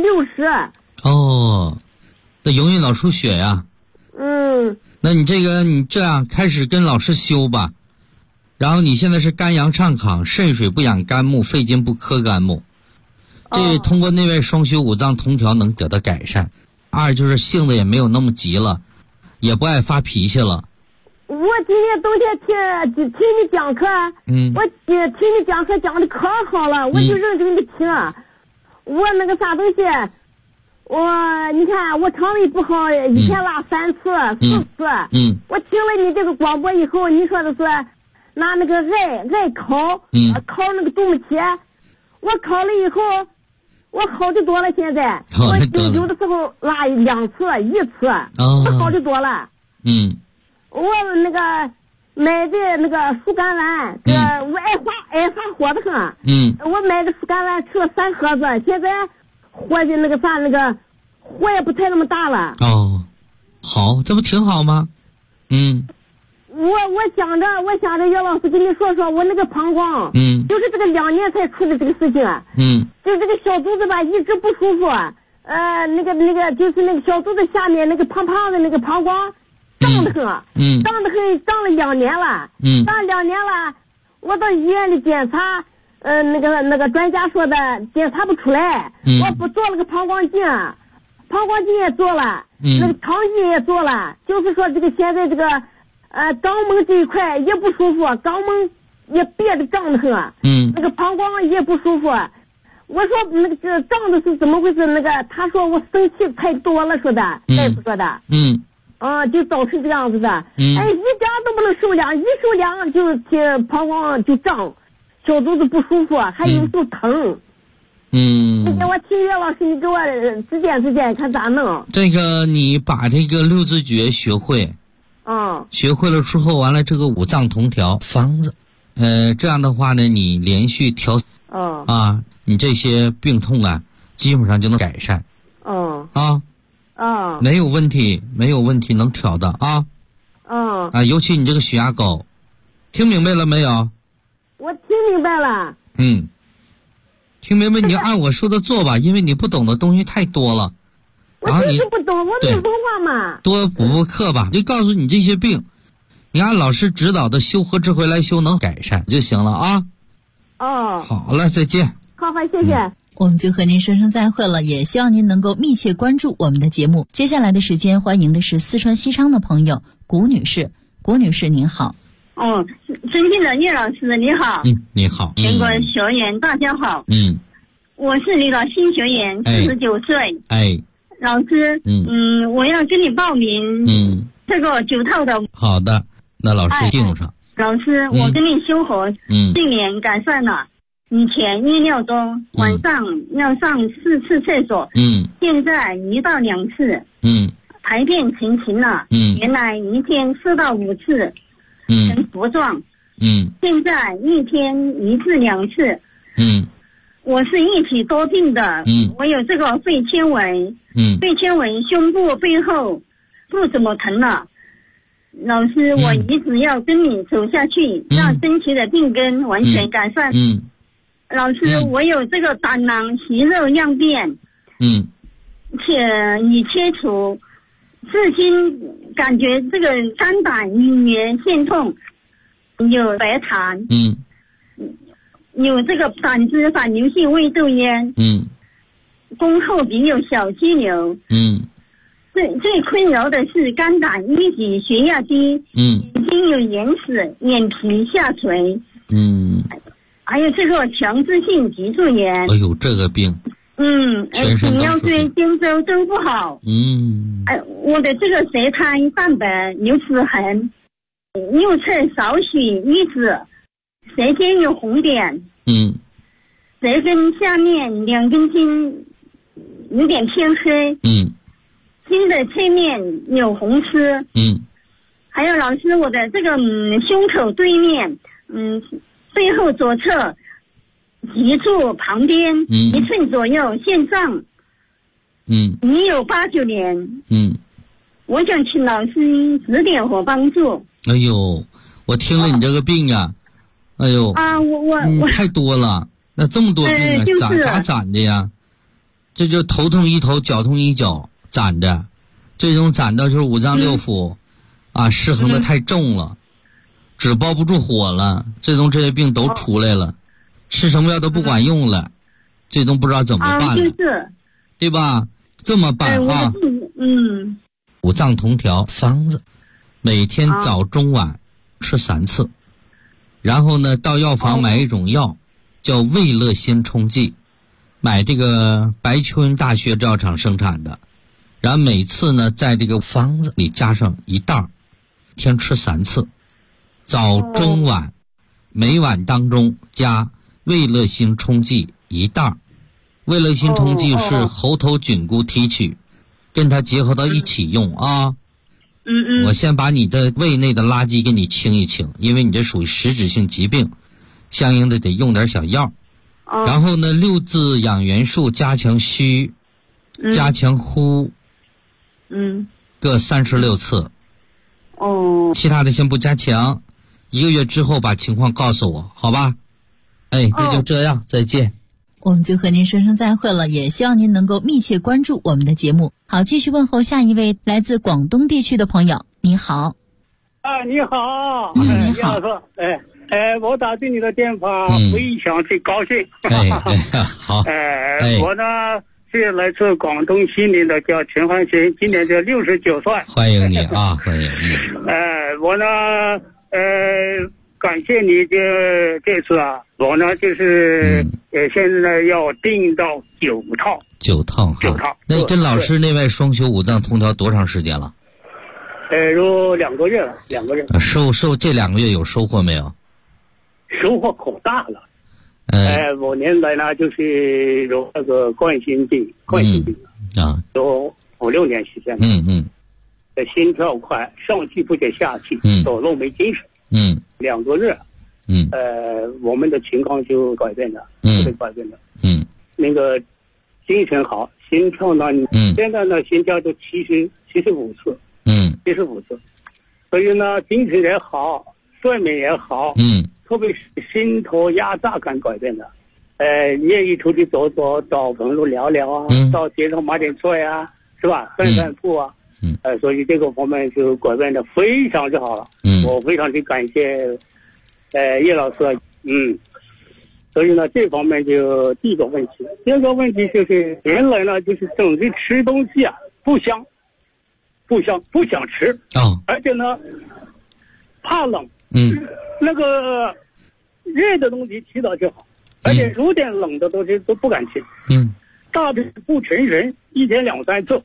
60。 那容易脑出血呀。那你这样开始跟老师修吧。然后你现在是肝阳上亢，肾水不养肝木，肺经不克肝木。这通过内外双修五脏通调能得到改善。2就是性子也没有那么急了，也不爱发脾气了。 我今天冬天听你讲课。我听你讲课讲的可好了，我就认真的听。 我那个啥东西，你看我肠胃不好，一天拉3次、4次。我听了你这个广播以后，你说的是拿那个艾烤，烤那个杜木茄，我烤了以后，我好的多了。现在我有的时候拉2次、1次，我好的多了。我那个买的那个树甘蓝，我爱发火的很。我买的树甘蓝吃了3盒子，现在火的那个啥那个火也不太那么大了。 好，这不挺好吗？ 我想着岳老师跟你说说我那个膀胱，就是这个2年才出的这个事情。就是这个小肚子吧一直不舒服，那个就是那个小肚子下面那个胖胖的那个膀胱胀得很，胀了2年了。胀2年了，我到医院里检查，那个专家说的检查不出来，我不做了个膀胱镜也做了，那个肠镜也做了，就是说这个现在这个肛门这一块也不舒服，肛门也憋得胀得很，那个膀胱也不舒服。我说那个胀的是怎么回事？那个他说我生气太多了，说的大夫说的。就造成这样子的。一点都不能受凉，一受凉就膀胱就胀，小肚子不舒服，还有时候疼。我听岳老师，你给我指点，看咋弄。 这个你把这个6字诀学会。学会了之后，完了这个5脏同调方子，这样的话呢，你连续调，你这些病痛啊，基本上就能改善。没有问题，能调的啊。尤其你这个血压高，听明白了没有？ 我听明白了。 听明白你就按我说的做吧，因为你不懂的东西太多了。 我就是不懂，我没文化嘛。 多补课吧，就告诉你这些病，你按老师指导的修和智慧来修，能改善就行了啊。好了，再见。 好，谢谢。 我们就和您说声再会了，也希望您能够密切关注我们的节目。接下来的时间，欢迎的是四川西昌的朋友谷女士。谷女士您好。 尊敬的岳老师你好。 你好。 全国学员大家好。我是那个新学员，49岁。老师，我要跟你报名，这个9套的。 好的，那老师定上。 老师，我跟你修合，睡眠改善了，以前1尿多，晚上要上4次厕所，现在1到2次，排便成型了，原来1天4到5次，成坨状，现在1天1次2次，我是一体多病的，我有这个肺纤维，肺纤维胸部背后不怎么疼了。老师，我一直要跟你走下去，让身体的病根完全改善。老师，我有这个胆囊息肉样变，且已切除，至今感觉这个肝胆隐约现痛，有白痰，有这个胆汁反流性胃窦炎，宫后鼻有小肌瘤，最困扰的是肝胆淤积、血压低，眼睛有眼屎、眼皮下垂，还有这个强直性脊柱炎。 哎呦，这个病， 泌尿对肩周都不好，我的这个舌苔蛋白有齿痕，右侧少许瘀紫，舌尖有红点，舌根下面2根筋有点偏黑，筋的侧面有红丝，还有老师，我的这个胸口对面，背后左侧脊柱旁边1寸左右现胀，已有8、9年，我想请老师指点和帮助。 哎呦，我听了你这个病呀，哎呦我太多了，那这么多病啊，咋攒的呀？这就头痛一头，脚痛一脚，攒的，这种攒的就是5脏6腑失衡的太重了，纸包不住火了，这些病都出来了，吃什么药都不管用了，这都不知道怎么办了，对吧？这么办5脏同调方子，每天早中晚吃3次，然后呢到药房买一种药叫胃乐先冲剂， 买这个白求恩大学制药厂生产的，然后每次呢在这个方子里加上一袋，天吃3次，早中晚，每晚当中加味乐心冲剂1袋。味乐心冲剂是猴头菌菇提取，跟它结合到一起用啊。我先把你的胃内的垃圾给你清一清，因为你这属于实质性疾病，相应的得用点小药。然后呢，6字养元术加强虚，加强呼，各36次。其他的先不加强，1个月之后把情况告诉我，好吧？那就这样，再见。 我们就和您说声再会了，也希望您能够密切关注我们的节目。好，继续问候下一位来自广东地区的朋友。你好。 你好。 你好。 我打进你的电话，非常的高兴。 好。 我呢是来自广东西宁的，叫陈汉贤，今年就69岁。 欢迎你啊，欢迎你。 我呢感谢你这次啊，我呢就是现在呢要订到9套。 9套。那跟老师那位双修5脏通调多长时间了？ 有2个月了，2个月。 收这2个月有收获没有？ 收获可大了。我年来呢就是有那个冠心病有5-6年时间了。心跳快，上气不接下气，走路没精神。2个月。我们的情况就改变了，那个精神好，心跳呢，现在呢心跳就75次，75次，所以呢精神也好，睡眠也好，特别是心头压榨感改变了，愿意出去走走，找朋友聊聊啊，到街上买点菜啊，是吧？散散步啊，所以这个方面就改变的非常之好了。我非常的感谢叶老师。所以呢这方面就第一个问题。第二个问题就是原来呢就是总是吃东西啊不香，不想吃，而且呢怕冷，那个热的东西吃到就好，而且有点冷的东西都不敢吃。大便不成人，1天2-3次。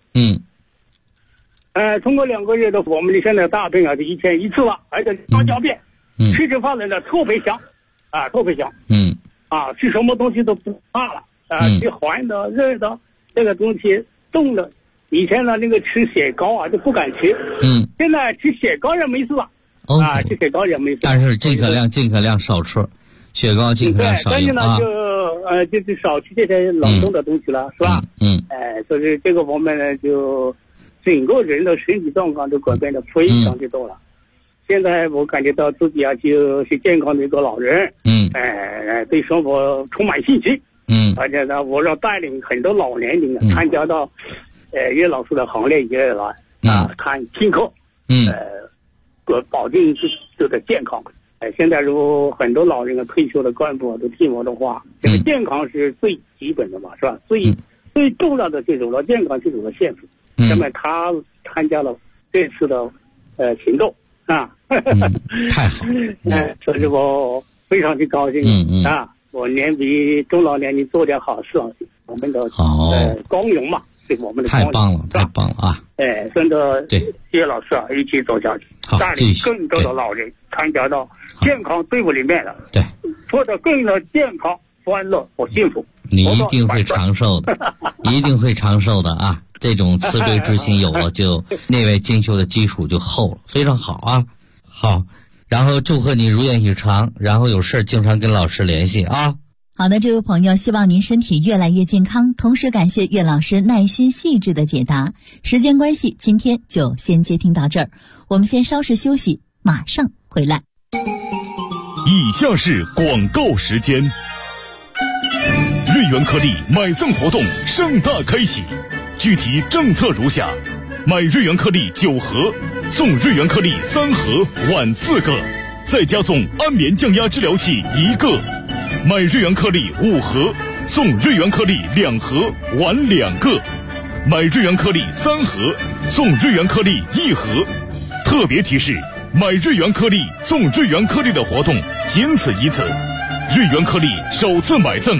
通过2个月的我们的现在大便啊就1天1次了，而且大便吃饭了呢特别香啊，特别香。吃什么东西都不怕了啊，吃寒的热的这个东西冻的，以前呢那个吃雪糕啊就不敢吃，现在吃雪糕也没事了。吃雪糕也没事， 但是尽可量少吃雪糕，尽可量少用。但是呢就是少吃这些冷冻的东西了，是吧？所以这个方面呢就整个人的身体状况都改变的非常的多了。现在我感觉到自己啊就是健康的一个老人，对生活充满信心，而且呢我要带领很多老年人参加到叶老师的行列里来看听课，保证自己的健康。现在如果很多老人退休的干部都听我的话，这个健康是最基本的嘛，是吧？最重要的这种了，健康这种的幸福。那么他参加了这次的行动啊， 太好了。 所以我非常的高兴我年比中老年人做点好事，我们的光荣嘛，对我们的太棒了啊！ 跟着叶老师一起走下去，带领更多的老人参加到健康队伍里面了，做得更的健康、欢乐和幸福。 你一定会长寿的，一定会长寿的啊！这种慈悲之心有了，就那位精修的基础就厚了，非常好啊！好，然后祝贺你如愿以偿，然后有事经常跟老师联系啊！ 好的，这位朋友，希望您身体越来越健康，同时感谢岳老师耐心细致的解答。时间关系，今天就先接听到这儿，我们先稍事休息，马上回来。 以下是广告时间。瑞元颗粒买赠活动盛大开启，具体政策如下：买瑞元颗粒9盒，送瑞元颗粒3盒，晚4个，再加送安眠降压治疗器1个；买瑞元颗粒5盒，送瑞元颗粒2盒，晚2个；买瑞元颗粒3盒，送瑞元颗粒1盒。特别提示：买瑞元颗粒送瑞元颗粒的活动仅此一次，瑞元颗粒首次买赠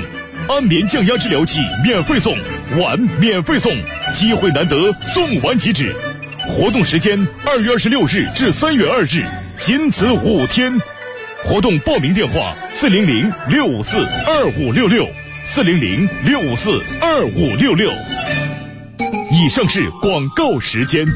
安眠降压治疗剂免费送，碗免费送，机会难得，送完即止。活动时间2月26日至3月2日，仅此5天。活动报名电话400-654-2566，400-654-2566。以上是广告时间。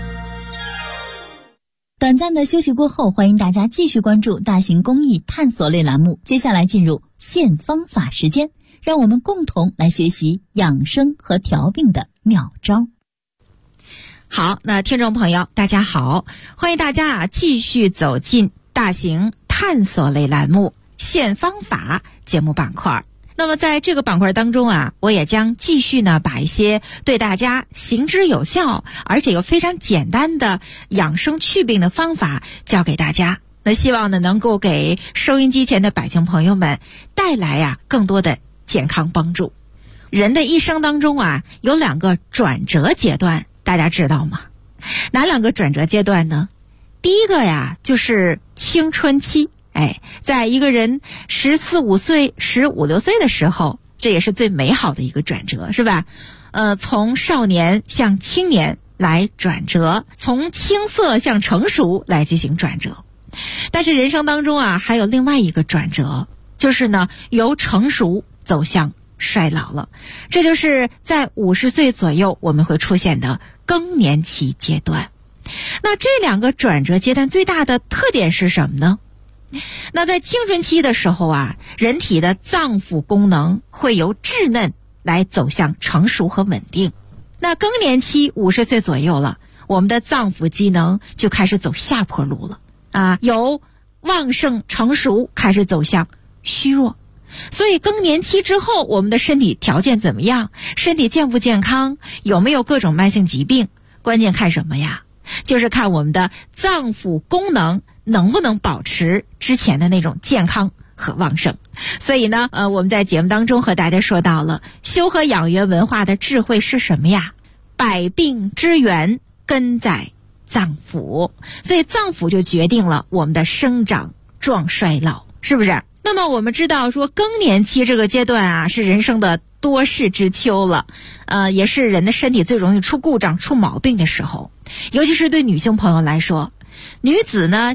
短暂的休息过后，欢迎大家继续关注大型公益探索类栏目。接下来进入现方法时间，让我们共同来学习养生和调病的妙招。 好，那听众朋友大家好，欢迎大家继续走进大型探索类栏目现方法节目板块。那么在这个板块当中啊，我也将继续呢把一些对大家行之有效而且又非常简单的养生祛病的方法教给大家。那希望呢能够给收音机前的百姓朋友们带来更多的健康帮助。人的一生当中啊，有2个转折阶段，大家知道吗？哪2个转折阶段呢？第一个就是青春期。在一个人14、15岁、15、16岁的时候，这也是最美好的一个转折，是吧？从少年向青年来转折，从青涩向成熟来进行转折。但是人生当中还有另外一个转折，就是呢由成熟走向衰老了。这就是在50岁左右我们会出现的更年期阶段。那这2个转折阶段最大的特点是什么呢？那在青春期的时候人体的脏腑功能会由稚嫩来走向成熟和稳定。那更年期50岁左右了，我们的脏腑机能就开始走下坡路了由旺盛成熟开始走向虚弱。所以更年期之后，我们的身体条件怎么样？身体健不健康？有没有各种慢性疾病？关键看什么呀？就是看我们的脏腑功能能不能保持之前的那种健康和旺盛。所以呢，我们在节目当中和大家说到了修和养元文化的智慧是什么呀？百病之源根在脏腑，所以脏腑就决定了我们的生长壮衰老，是不是？那么我们知道说更年期这个阶段是人生的多事之秋了，也是人的身体最容易出故障出毛病的时候。尤其是对女性朋友来说，女子呢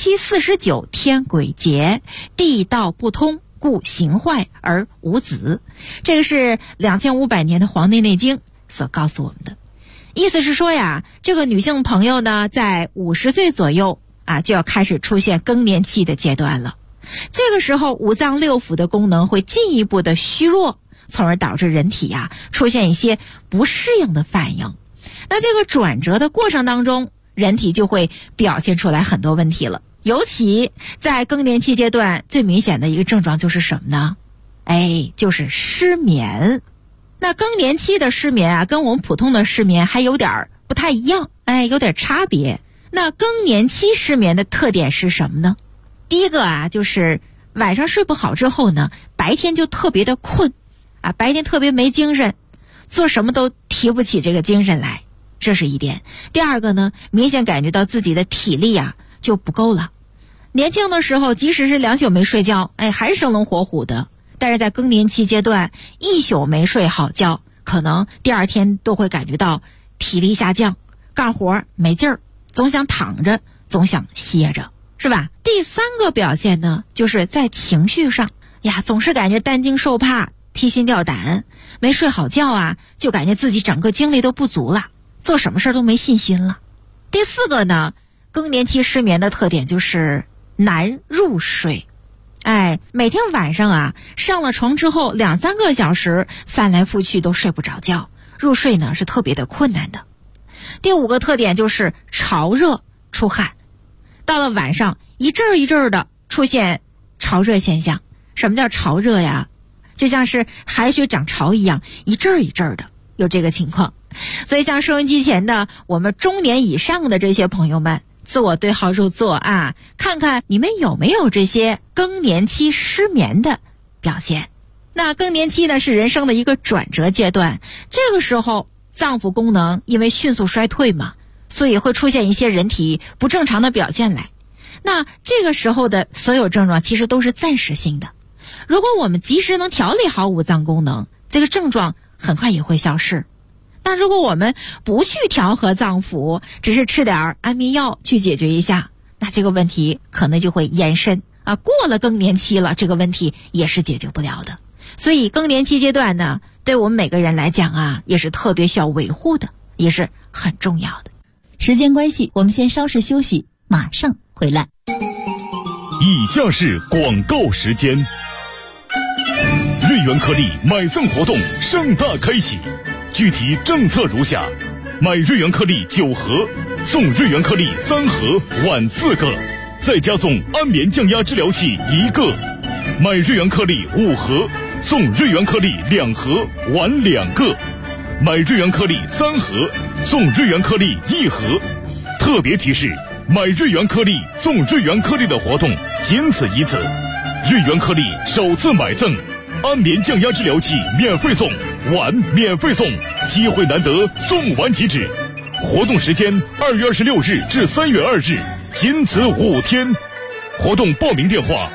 77、49天癸竭，地道不通，故形坏而无子。这个是2500年的《黄帝内经》所告诉我们的。意思是说这个女性朋友呢在50岁左右就要开始出现更年期的阶段了。这个时候五脏六腑的功能会进一步的虚弱，从而导致人体出现一些不适应的反应。那这个转折的过程当中，人体就会表现出来很多问题了。尤其在更年期阶段，最明显的一个症状就是什么呢？就是失眠。那更年期的失眠跟我们普通的失眠还有点不太一样，有点差别。那更年期失眠的特点是什么呢？第一个就是晚上睡不好之后呢，白天就特别的困白天特别没精神，做什么都提不起这个精神来，这是一点。第二个呢，明显感觉到自己的体力就不够了。年轻的时候即使是2宿没睡觉还是生龙活虎的，但是在更年期阶段1宿没睡好觉，可能第2天都会感觉到体力下降，干活没劲儿，总想躺着，总想歇着，是吧？第3个表现呢，就是在情绪上总是感觉担惊受怕，提心吊胆，没睡好觉就感觉自己整个精力都不足了，做什么事都没信心了。第4个呢，更年期失眠的特点就是难入睡。每天晚上上了床之后2、3个小时翻来覆去都睡不着觉，入睡呢是特别的困难的。第5个特点就是潮热出汗，到了晚上一阵儿一阵儿的出现潮热现象。什么叫潮热呀？就像是海水涨潮一样，一阵儿一阵儿的，有这个情况。所以像收音机前的我们中年以上的这些朋友们，自我对号入座看看你们有没有这些更年期失眠的表现。那更年期呢是人生的一个转折阶段，这个时候脏腑功能因为迅速衰退嘛，所以会出现一些人体不正常的表现来。那这个时候的所有症状其实都是暂时性的， 如果我们及时能调理好五脏功能，这个症状很快也会消失。但如果我们不去调和脏腑，只是吃点安眠药去解决一下，那这个问题可能就会延伸啊，过了更年期了，这个问题也是解决不了的。所以更年期阶段呢，对我们每个人来讲啊，也是特别需要维护的，也是很重要的。 时间关系，我们先稍事休息，马上回来。 以下是广告时间。瑞元颗粒买赠活动盛大开启，具体政策如下：买瑞元颗粒9盒，送瑞元颗粒3盒，碗4个，再加送安眠降压治疗器1个；买瑞元颗粒5盒，送瑞元颗粒2盒，碗2个；买瑞元颗粒3盒，送瑞元颗粒1盒。特别提示：买瑞元颗粒送瑞元颗粒的活动仅此一次，瑞元颗粒首次买赠，安眠降压治疗器免费送，碗免费送，机会难得，送完即止。活动时间2月26日至3月2日，仅此5天。活动报名电话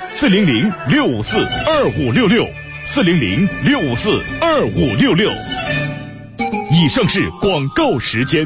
400-654-2566，400-654-2566。以上是广告时间。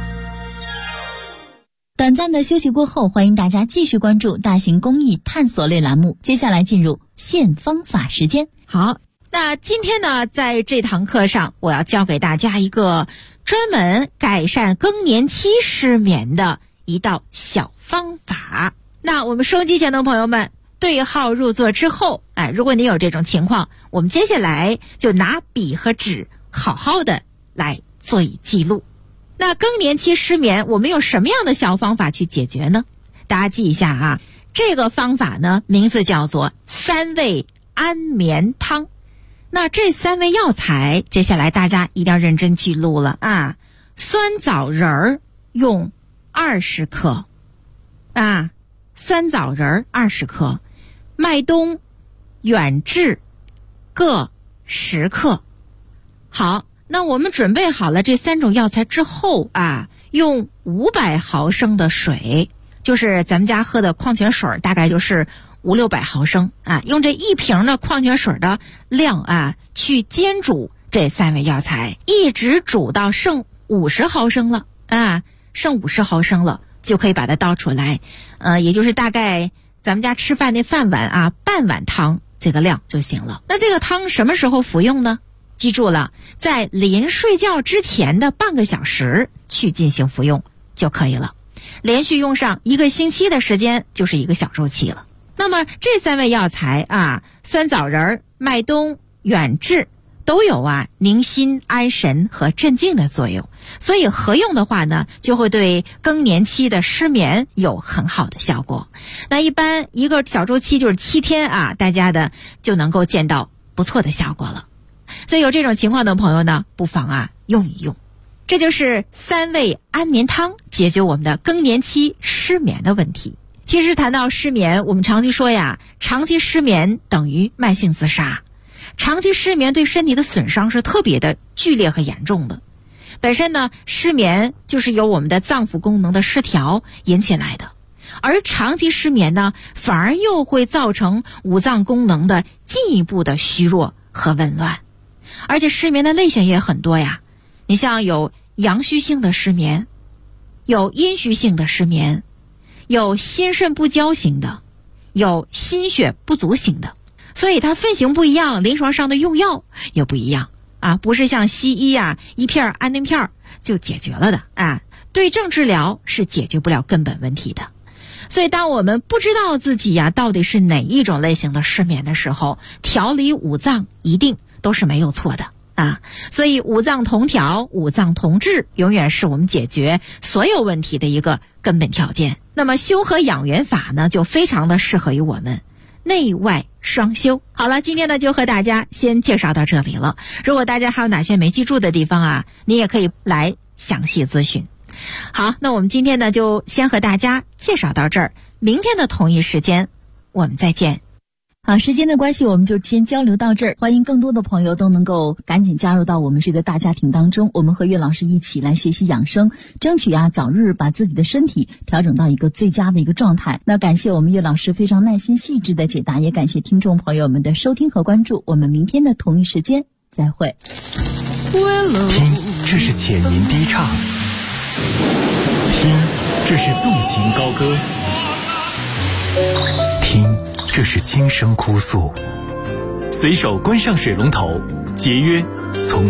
短暂的休息过后，欢迎大家继续关注大型公益探索类栏目，接下来进入现方法时间。 好，那今天呢，在这堂课上，我要教给大家一个专门改善更年期失眠的一道小方法。那我们收音机前的朋友们，对号入座之后，如果你有这种情况，我们接下来就拿笔和纸好好的来做以记录。那更年期失眠，我们用什么样的小方法去解决呢？大家记一下啊，这个方法呢，名字叫做3味安眠汤。那这3味药材，接下来大家一定要认真记录了啊。酸枣仁儿用20克啊，酸枣仁儿20克，麦冬、远志各10克。好，那我们准备好了这3种药材之后啊，用500毫升的水，就是咱们家喝的矿泉水，大概就是500-600毫升啊，用这1瓶的矿泉水的量啊，去煎煮这3味药材，一直煮到剩50毫升了啊，剩50毫升了就可以把它倒出来，也就是大概咱们家吃饭那饭碗啊，半碗汤这个量就行了。那这个汤什么时候服用呢？记住了，在临睡觉之前的半个小时去进行服用就可以了。连续用上1个星期的时间，就是1个小周期了。那么这3味药材啊，酸枣仁、麦冬、远志都有宁心安神和镇静的作用，所以合用的话呢，就会对更年期的失眠有很好的效果。那一般1个小周期就是7天啊，大家的就能够见到不错的效果了。所以有这种情况的朋友呢，不妨用一用。这就是3味安眠汤，解决我们的更年期失眠的问题。其实谈到失眠，我们常期说呀，长期失眠等于慢性自杀。长期失眠对身体的损伤是特别的剧烈和严重的。本身呢，失眠就是由我们的脏腑功能的失调引起来的，而长期失眠呢，反而又会造成五脏功能的进一步的虚弱和紊乱。而且失眠的类型也很多呀，你像有阳虚性的失眠，有阴虚性的失眠，有心肾不交型的，有心血不足型的，所以它分型不一样，临床上的用药也不一样啊，不是像西医一片安定片就解决了的啊，对症治疗是解决不了根本问题的。所以当我们不知道自己到底是哪一种类型的失眠的时候，调理五脏一定都是没有错的啊。所以五脏同调、五脏同治永远是我们解决所有问题的一个根本条件。那么修和养元法呢，就非常的适合于我们内外双修。好了，今天呢就和大家先介绍到这里了。如果大家还有哪些没记住的地方你也可以来详细咨询。好，那我们今天呢就先和大家介绍到这儿，明天的同一时间我们再见。 好。 好，时间的关系，我们就先交流到这儿。欢迎更多的朋友都能够赶紧加入到我们这个大家庭当中，我们和岳老师一起来学习养生，争取早日把自己的身体调整到一个最佳的一个状态。那感谢我们岳老师非常耐心细致的解答，也感谢听众朋友们的收听和关注。我们明天的同一时间再会。 听，这是浅吟低唱；听，这是纵情高歌；听，这是轻声哭诉。随手关上水龙头，节约从